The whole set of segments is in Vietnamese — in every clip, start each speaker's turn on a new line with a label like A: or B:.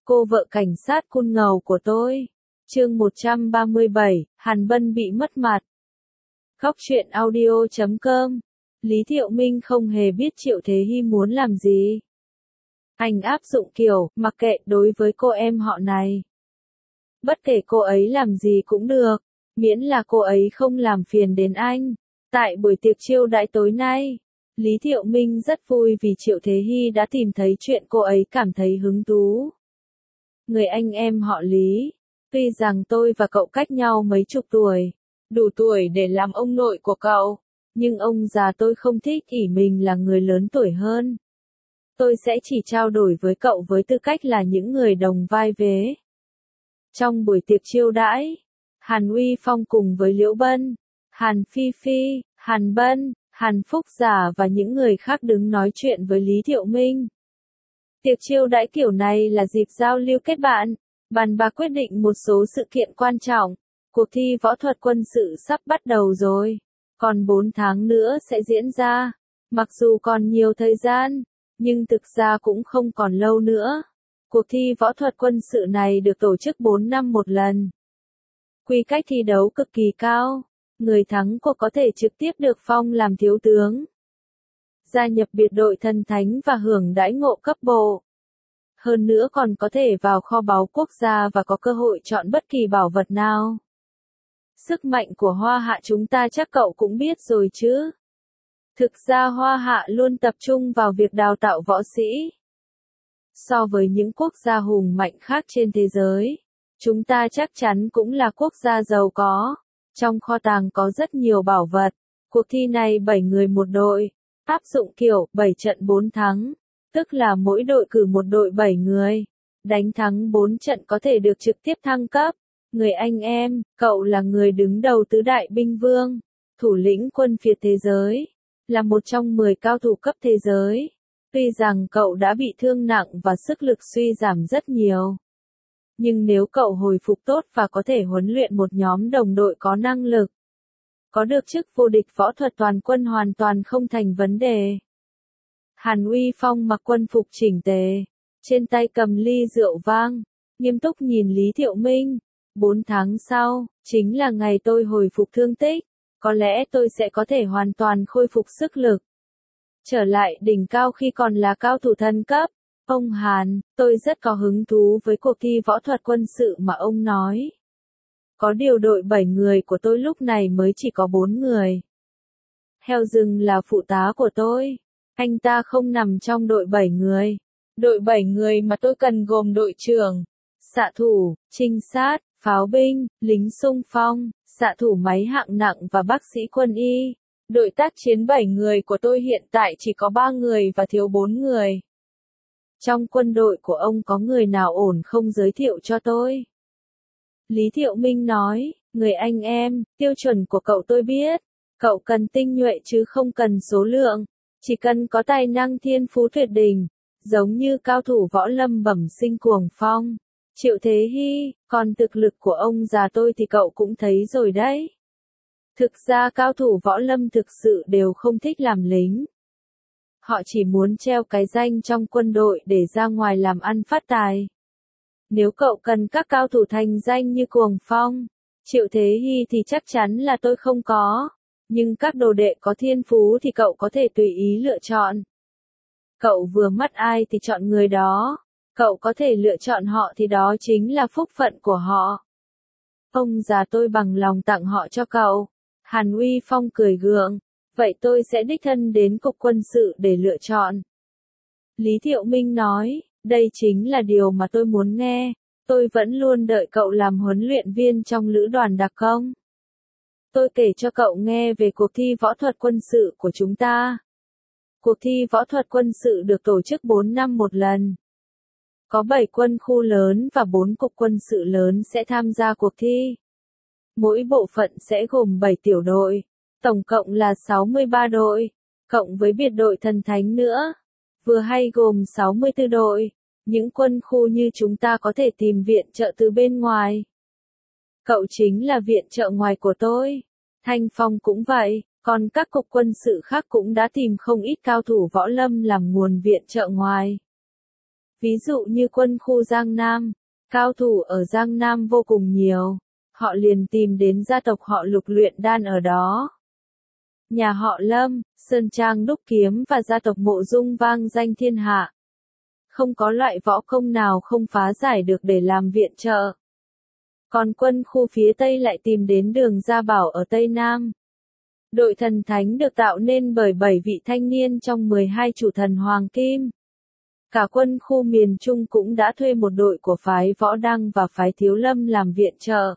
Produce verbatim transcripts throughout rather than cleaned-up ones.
A: Cô vợ cảnh sát cun ngầu của tôi. Chương một trăm ba mươi bảy, Hàn Bân bị mất mặt. Góc truyện audio chấm com. Lý Thiệu Minh không hề biết Triệu Thế Hi muốn làm gì. Anh áp dụng kiểu, mặc kệ đối với cô em họ này. Bất kể cô ấy làm gì cũng được, miễn là cô ấy không làm phiền đến anh. Tại buổi tiệc chiêu đãi tối nay, Lý Thiệu Minh rất vui vì Triệu Thế Hi đã tìm thấy chuyện cô ấy cảm thấy hứng thú. Người anh em họ Lý, tuy rằng tôi và cậu cách nhau mấy chục tuổi, đủ tuổi để làm ông nội của cậu, nhưng ông già tôi không thích ỷ mình là người lớn tuổi hơn. Tôi sẽ chỉ trao đổi với cậu với tư cách là những người đồng vai vế. Trong buổi tiệc chiêu đãi, Hàn Uy Phong cùng với Liễu Bân, Hàn Phi Phi, Hàn Bân, Hàn Phúc Giả và những người khác đứng nói chuyện với Lý Thiệu Minh. Tiệc chiêu đãi kiểu này là dịp giao lưu kết bạn, bàn bạc quyết định một số sự kiện quan trọng. Cuộc thi võ thuật quân sự sắp bắt đầu rồi, còn bốn tháng nữa sẽ diễn ra. Mặc dù còn nhiều thời gian, nhưng thực ra cũng không còn lâu nữa. Cuộc thi võ thuật quân sự này được tổ chức bốn năm một lần. Quy cách thi đấu cực kỳ cao, người thắng cuộc có thể trực tiếp được phong làm thiếu tướng, gia nhập biệt đội thần thánh và hưởng đãi ngộ cấp bộ. Hơn nữa còn có thể vào kho báu quốc gia và có cơ hội chọn bất kỳ bảo vật nào. Sức mạnh của Hoa Hạ chúng ta chắc cậu cũng biết rồi chứ. Thực ra Hoa Hạ luôn tập trung vào việc đào tạo võ sĩ. So với những quốc gia hùng mạnh khác trên thế giới, chúng ta chắc chắn cũng là quốc gia giàu có. Trong kho tàng có rất nhiều bảo vật. Cuộc thi này bảy người một đội, áp dụng kiểu bảy trận bốn thắng, tức là mỗi đội cử một đội bảy người. Đánh thắng bốn trận có thể được trực tiếp thăng cấp. Người anh em, cậu là người đứng đầu tứ đại binh vương, thủ lĩnh quân phiệt thế giới, là một trong mười cao thủ cấp thế giới. Tuy rằng cậu đã bị thương nặng và sức lực suy giảm rất nhiều, nhưng nếu cậu hồi phục tốt và có thể huấn luyện một nhóm đồng đội có năng lực, có được chức vô địch võ thuật toàn quân hoàn toàn không thành vấn đề. Hàn Uy Phong mặc quân phục chỉnh tề, trên tay cầm ly rượu vang, nghiêm túc nhìn Lý Thiệu Minh. Bốn tháng sau, chính là ngày tôi hồi phục thương tích, có lẽ tôi sẽ có thể hoàn toàn khôi phục sức lực. Trở lại đỉnh cao khi còn là cao thủ thần cấp. Ông Hàn, tôi rất có hứng thú với cuộc thi võ thuật quân sự mà ông nói. Có điều đội bảy người của tôi lúc này mới chỉ có bốn người. Heo rừng là phụ tá của tôi. Anh ta không nằm trong đội bảy người. Đội bảy người mà tôi cần gồm đội trưởng, xạ thủ, trinh sát, pháo binh, lính xung phong, xạ thủ máy hạng nặng và bác sĩ quân y. Đội tác chiến bảy người của tôi hiện tại chỉ có ba người và thiếu bốn người. Trong quân đội của ông có người nào ổn không giới thiệu cho tôi? Lý Thiệu Minh nói, người anh em, tiêu chuẩn của cậu tôi biết. Cậu cần tinh nhuệ chứ không cần số lượng. Chỉ cần có tài năng thiên phú tuyệt đỉnh, giống như cao thủ võ lâm bẩm sinh Cuồng Phong, Triệu Thế Hi. Còn thực lực của ông già tôi thì cậu cũng thấy rồi đấy. Thực ra cao thủ võ lâm thực sự đều không thích làm lính. Họ chỉ muốn treo cái danh trong quân đội để ra ngoài làm ăn phát tài. Nếu cậu cần các cao thủ thành danh như Cuồng Phong, Triệu Thế Hi thì chắc chắn là tôi không có. Nhưng các đồ đệ có thiên phú thì cậu có thể tùy ý lựa chọn. Cậu vừa mắt ai thì chọn người đó. Cậu có thể lựa chọn họ thì đó chính là phúc phận của họ. Ông già tôi bằng lòng tặng họ cho cậu. Hàn Uy Phong cười gượng. Vậy tôi sẽ đích thân đến cục quân sự để lựa chọn. Lý Thiệu Minh nói, đây chính là điều mà tôi muốn nghe. Tôi vẫn luôn đợi cậu làm huấn luyện viên trong lữ đoàn đặc công. Tôi kể cho cậu nghe về cuộc thi võ thuật quân sự của chúng ta. Cuộc thi võ thuật quân sự được tổ chức bốn năm một lần. Có bảy quân khu lớn và bốn cục quân sự lớn sẽ tham gia cuộc thi. Mỗi bộ phận sẽ gồm bảy tiểu đội. Tổng cộng là sáu mươi ba đội, cộng với biệt đội thần thánh nữa, vừa hay gồm sáu mươi tư đội. Những quân khu như chúng ta có thể tìm viện trợ từ bên ngoài. Cậu chính là viện trợ ngoài của tôi. Thanh Phong cũng vậy, còn các cục quân sự khác cũng đã tìm không ít cao thủ võ lâm làm nguồn viện trợ ngoài. Ví dụ như quân khu Giang Nam, cao thủ ở Giang Nam vô cùng nhiều, họ liền tìm đến gia tộc họ Lục luyện đan ở đó. Nhà họ Lâm, Sơn Trang đúc kiếm và gia tộc Mộ Dung vang danh thiên hạ. Không có loại võ công nào không phá giải được để làm viện trợ. Còn quân khu phía Tây lại tìm đến Đường Gia Bảo ở Tây Nam. Đội thần thánh được tạo nên bởi bảy vị thanh niên trong mười hai chủ thần Hoàng Kim. Cả quân khu miền Trung cũng đã thuê một đội của phái Võ Đăng và phái Thiếu Lâm làm viện trợ.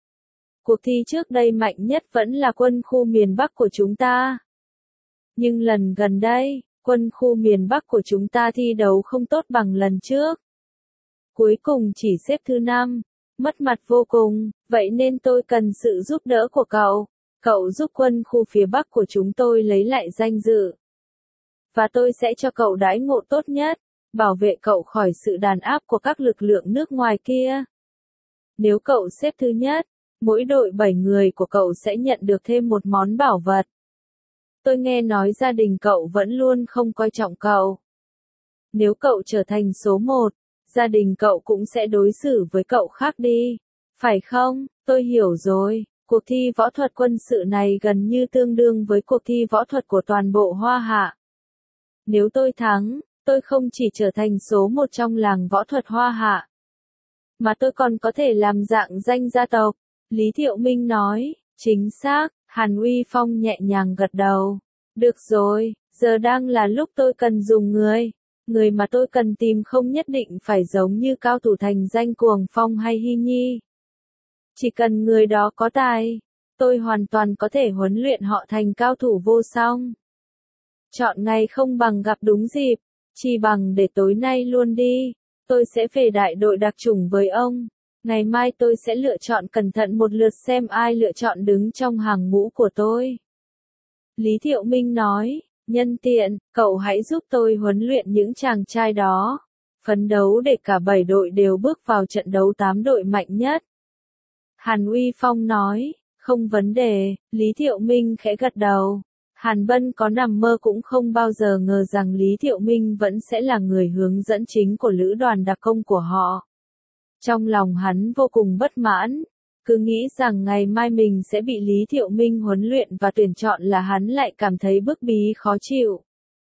A: Cuộc thi trước đây mạnh nhất vẫn là quân khu miền Bắc của chúng ta. Nhưng lần gần đây, quân khu miền Bắc của chúng ta thi đấu không tốt bằng lần trước. Cuối cùng chỉ xếp thứ năm, mất mặt vô cùng, vậy nên tôi cần sự giúp đỡ của cậu. Cậu giúp quân khu phía Bắc của chúng tôi lấy lại danh dự. Và tôi sẽ cho cậu đãi ngộ tốt nhất, bảo vệ cậu khỏi sự đàn áp của các lực lượng nước ngoài kia. Nếu cậu xếp thứ nhất, mỗi đội bảy người của cậu sẽ nhận được thêm một món bảo vật. Tôi nghe nói gia đình cậu vẫn luôn không coi trọng cậu. Nếu cậu trở thành số một, gia đình cậu cũng sẽ đối xử với cậu khác đi. Phải không? Tôi hiểu rồi. Cuộc thi võ thuật quân sự này gần như tương đương với cuộc thi võ thuật của toàn bộ Hoa Hạ. Nếu tôi thắng, tôi không chỉ trở thành số một trong làng võ thuật Hoa Hạ, mà tôi còn có thể làm dạng danh gia tộc. Lý Thiệu Minh nói, chính xác, Hàn Uy Phong nhẹ nhàng gật đầu. Được rồi, giờ đang là lúc tôi cần dùng người. Người mà tôi cần tìm không nhất định phải giống như cao thủ thành danh Cuồng Phong hay Hy Nhi. Chỉ cần người đó có tài, tôi hoàn toàn có thể huấn luyện họ thành cao thủ vô song. Chọn ngày không bằng gặp đúng dịp, chỉ bằng để tối nay luôn đi. Tôi sẽ về đại đội đặc chủng với ông. Ngày mai tôi sẽ lựa chọn cẩn thận một lượt xem ai lựa chọn đứng trong hàng ngũ của tôi. Lý Thiệu Minh nói, nhân tiện, cậu hãy giúp tôi huấn luyện những chàng trai đó. Phấn đấu để cả bảy đội đều bước vào trận đấu tám đội mạnh nhất. Hàn Uy Phong nói, không vấn đề, Lý Thiệu Minh khẽ gật đầu. Hàn Bân có nằm mơ cũng không bao giờ ngờ rằng Lý Thiệu Minh vẫn sẽ là người hướng dẫn chính của lữ đoàn đặc công của họ. Trong lòng hắn vô cùng bất mãn, cứ nghĩ rằng ngày mai mình sẽ bị Lý Thiệu Minh huấn luyện và tuyển chọn là hắn lại cảm thấy bức bí khó chịu.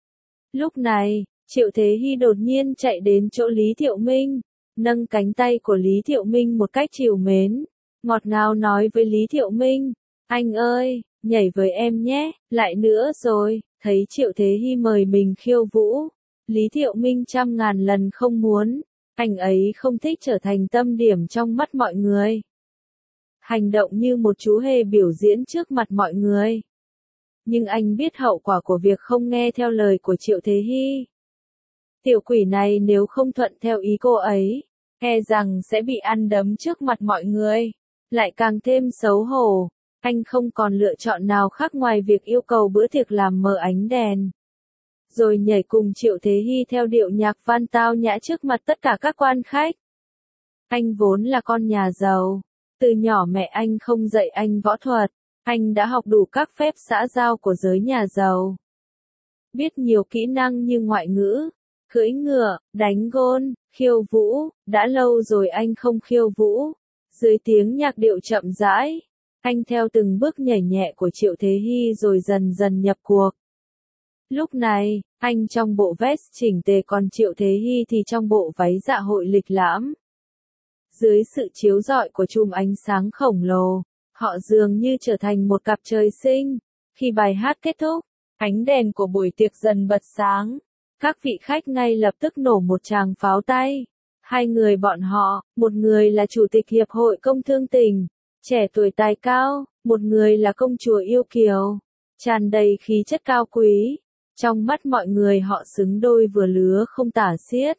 A: Lúc này, Triệu Thế Hy đột nhiên chạy đến chỗ Lý Thiệu Minh, nâng cánh tay của Lý Thiệu Minh một cách trìu mến, ngọt ngào nói với Lý Thiệu Minh, anh ơi, nhảy với em nhé, lại nữa rồi, thấy Triệu Thế Hy mời mình khiêu vũ, Lý Thiệu Minh trăm ngàn lần không muốn, anh ấy không thích trở thành tâm điểm trong mắt mọi người. Hành động như một chú hề biểu diễn trước mặt mọi người. Nhưng anh biết hậu quả của việc không nghe theo lời của Triệu Thế Hy. Tiểu quỷ này nếu không thuận theo ý cô ấy, e rằng sẽ bị ăn đấm trước mặt mọi người, lại càng thêm xấu hổ. Anh không còn lựa chọn nào khác ngoài việc yêu cầu bữa tiệc làm mờ ánh đèn. Rồi nhảy cùng Triệu Thế Hy theo điệu nhạc văn tao nhã trước mặt tất cả các quan khách. Anh vốn là con nhà giàu. Từ nhỏ mẹ anh không dạy anh võ thuật. Anh đã học đủ các phép xã giao của giới nhà giàu. Biết nhiều kỹ năng như ngoại ngữ, cưỡi ngựa, đánh gôn, khiêu vũ. Đã lâu rồi anh không khiêu vũ. Dưới tiếng nhạc điệu chậm rãi, anh theo từng bước nhảy nhẹ của Triệu Thế Hy rồi dần dần nhập cuộc. Lúc này, anh trong bộ vest chỉnh tề còn Triệu Thế Hy thì trong bộ váy dạ hội lịch lãm. Dưới sự chiếu rọi của chùm ánh sáng khổng lồ, họ dường như trở thành một cặp trời sinh. Khi bài hát kết thúc, ánh đèn của buổi tiệc dần bật sáng. Các vị khách ngay lập tức nổ một tràng pháo tay. Hai người bọn họ, một người là Chủ tịch Hiệp hội Công Thương tỉnh, trẻ tuổi tài cao, một người là công chúa yêu kiều, tràn đầy khí chất cao quý. Trong mắt mọi người họ xứng đôi vừa lứa không tả xiết.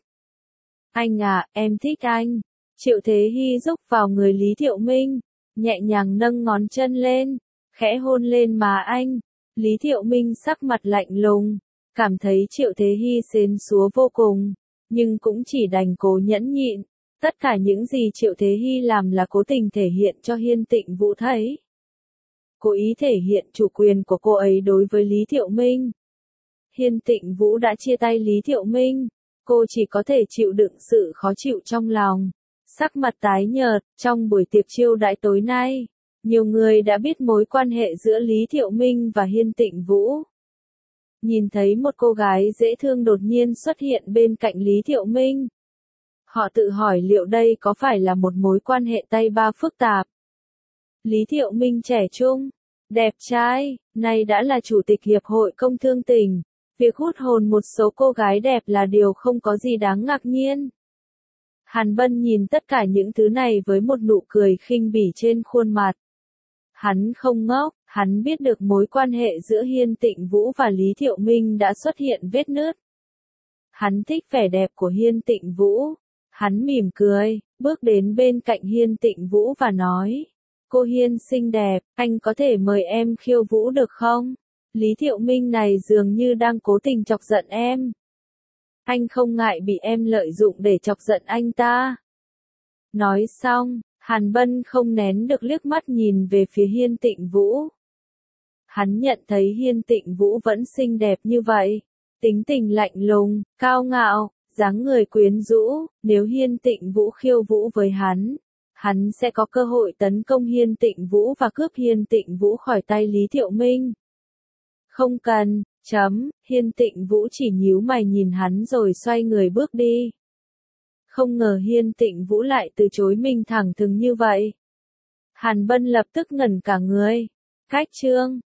A: Anh à, em thích anh. Triệu Thế Hy rúc vào người Lý Thiệu Minh, nhẹ nhàng nâng ngón chân lên, khẽ hôn lên má anh. Lý Thiệu Minh sắc mặt lạnh lùng, cảm thấy Triệu Thế Hy xến xúa vô cùng, nhưng cũng chỉ đành cố nhẫn nhịn. Tất cả những gì Triệu Thế Hy làm là cố tình thể hiện cho Hiên Tịnh Vũ thấy. Cố ý thể hiện chủ quyền của cô ấy đối với Lý Thiệu Minh. Hiên Tịnh Vũ đã chia tay Lý Thiệu Minh, cô chỉ có thể chịu đựng sự khó chịu trong lòng. Sắc mặt tái nhợt, trong buổi tiệc chiêu đãi tối nay, nhiều người đã biết mối quan hệ giữa Lý Thiệu Minh và Hiên Tịnh Vũ. Nhìn thấy một cô gái dễ thương đột nhiên xuất hiện bên cạnh Lý Thiệu Minh. Họ tự hỏi liệu đây có phải là một mối quan hệ tay ba phức tạp. Lý Thiệu Minh trẻ trung, đẹp trai, nay đã là chủ tịch Hiệp hội Công Thương tỉnh. Việc hút hồn một số cô gái đẹp là điều không có gì đáng ngạc nhiên. Hàn Bân nhìn tất cả những thứ này với một nụ cười khinh bỉ trên khuôn mặt. Hắn không ngốc, hắn biết được mối quan hệ giữa Hiên Tịnh Vũ và Lý Thiệu Minh đã xuất hiện vết nứt. Hắn thích vẻ đẹp của Hiên Tịnh Vũ. Hắn mỉm cười, bước đến bên cạnh Hiên Tịnh Vũ và nói. Cô Hiên xinh đẹp, anh có thể mời em khiêu vũ được không? Lý Thiệu Minh này dường như đang cố tình chọc giận em. Anh không ngại bị em lợi dụng để chọc giận anh ta. Nói xong, Hàn Bân không nén được liếc mắt nhìn về phía Hiên Tịnh Vũ. Hắn nhận thấy Hiên Tịnh Vũ vẫn xinh đẹp như vậy. Tính tình lạnh lùng, cao ngạo, dáng người quyến rũ. Nếu Hiên Tịnh Vũ khiêu vũ với hắn, hắn sẽ có cơ hội tấn công Hiên Tịnh Vũ và cướp Hiên Tịnh Vũ khỏi tay Lý Thiệu Minh. Không cần, chấm, Hiên Tịnh Vũ chỉ nhíu mày nhìn hắn rồi xoay người bước đi. Không ngờ Hiên Tịnh Vũ lại từ chối mình thẳng thừng như vậy. Hàn Bân lập tức ngẩn cả người. Cách chương